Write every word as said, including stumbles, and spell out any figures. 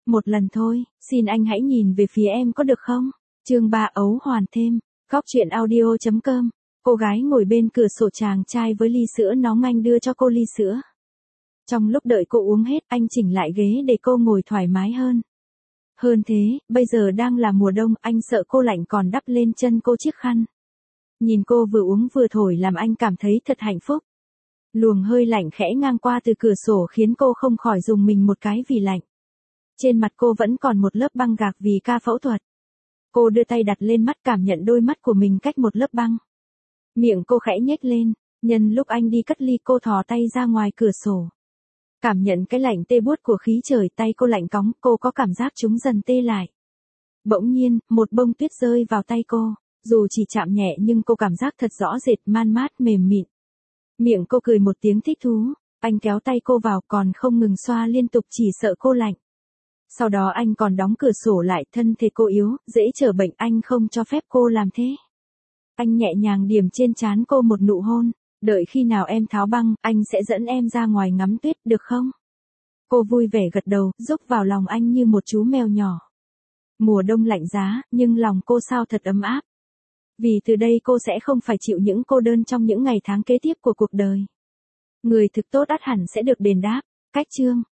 một lần thôi, xin anh hãy nhìn về phía em có được không? Chương ba ấu hoàn thêm, góc truyện audio chấm com. Cô gái ngồi bên cửa sổ, chàng trai với ly sữa nóng anh đưa cho cô ly sữa. Trong lúc đợi cô uống hết, anh chỉnh lại ghế để cô ngồi thoải mái hơn. Hơn thế, bây giờ đang là mùa đông, anh sợ cô lạnh còn đắp lên chân cô chiếc khăn. Nhìn cô vừa uống vừa thổi làm anh cảm thấy thật hạnh phúc. Luồng hơi lạnh khẽ ngang qua từ cửa sổ khiến cô không khỏi rùng mình một cái vì lạnh. Trên mặt cô vẫn còn một lớp băng gạc vì ca phẫu thuật. Cô đưa tay đặt lên mắt, cảm nhận đôi mắt của mình cách một lớp băng. Miệng cô khẽ nhếch lên, nhân lúc anh đi cất ly cô thò tay ra ngoài cửa sổ. Cảm nhận cái lạnh tê buốt của khí trời, tay cô lạnh cóng, cô có cảm giác chúng dần tê lại. Bỗng nhiên, một bông tuyết rơi vào tay cô, dù chỉ chạm nhẹ nhưng cô cảm giác thật rõ rệt, man mát mềm mịn. Miệng cô cười một tiếng thích thú, anh kéo tay cô vào còn không ngừng xoa liên tục chỉ sợ cô lạnh. Sau đó anh còn đóng cửa sổ lại, thân thể cô yếu, dễ chữa bệnh, anh không cho phép cô làm thế. Anh nhẹ nhàng điểm trên trán cô một nụ hôn, đợi khi nào em tháo băng, anh sẽ dẫn em ra ngoài ngắm tuyết, được không? Cô vui vẻ gật đầu, rúc vào lòng anh như một chú mèo nhỏ. Mùa đông lạnh giá, nhưng lòng cô sao thật ấm áp. Vì từ đây cô sẽ không phải chịu những cô đơn trong những ngày tháng kế tiếp của cuộc đời. Người thực tốt ắt hẳn sẽ được đền đáp. Cách chương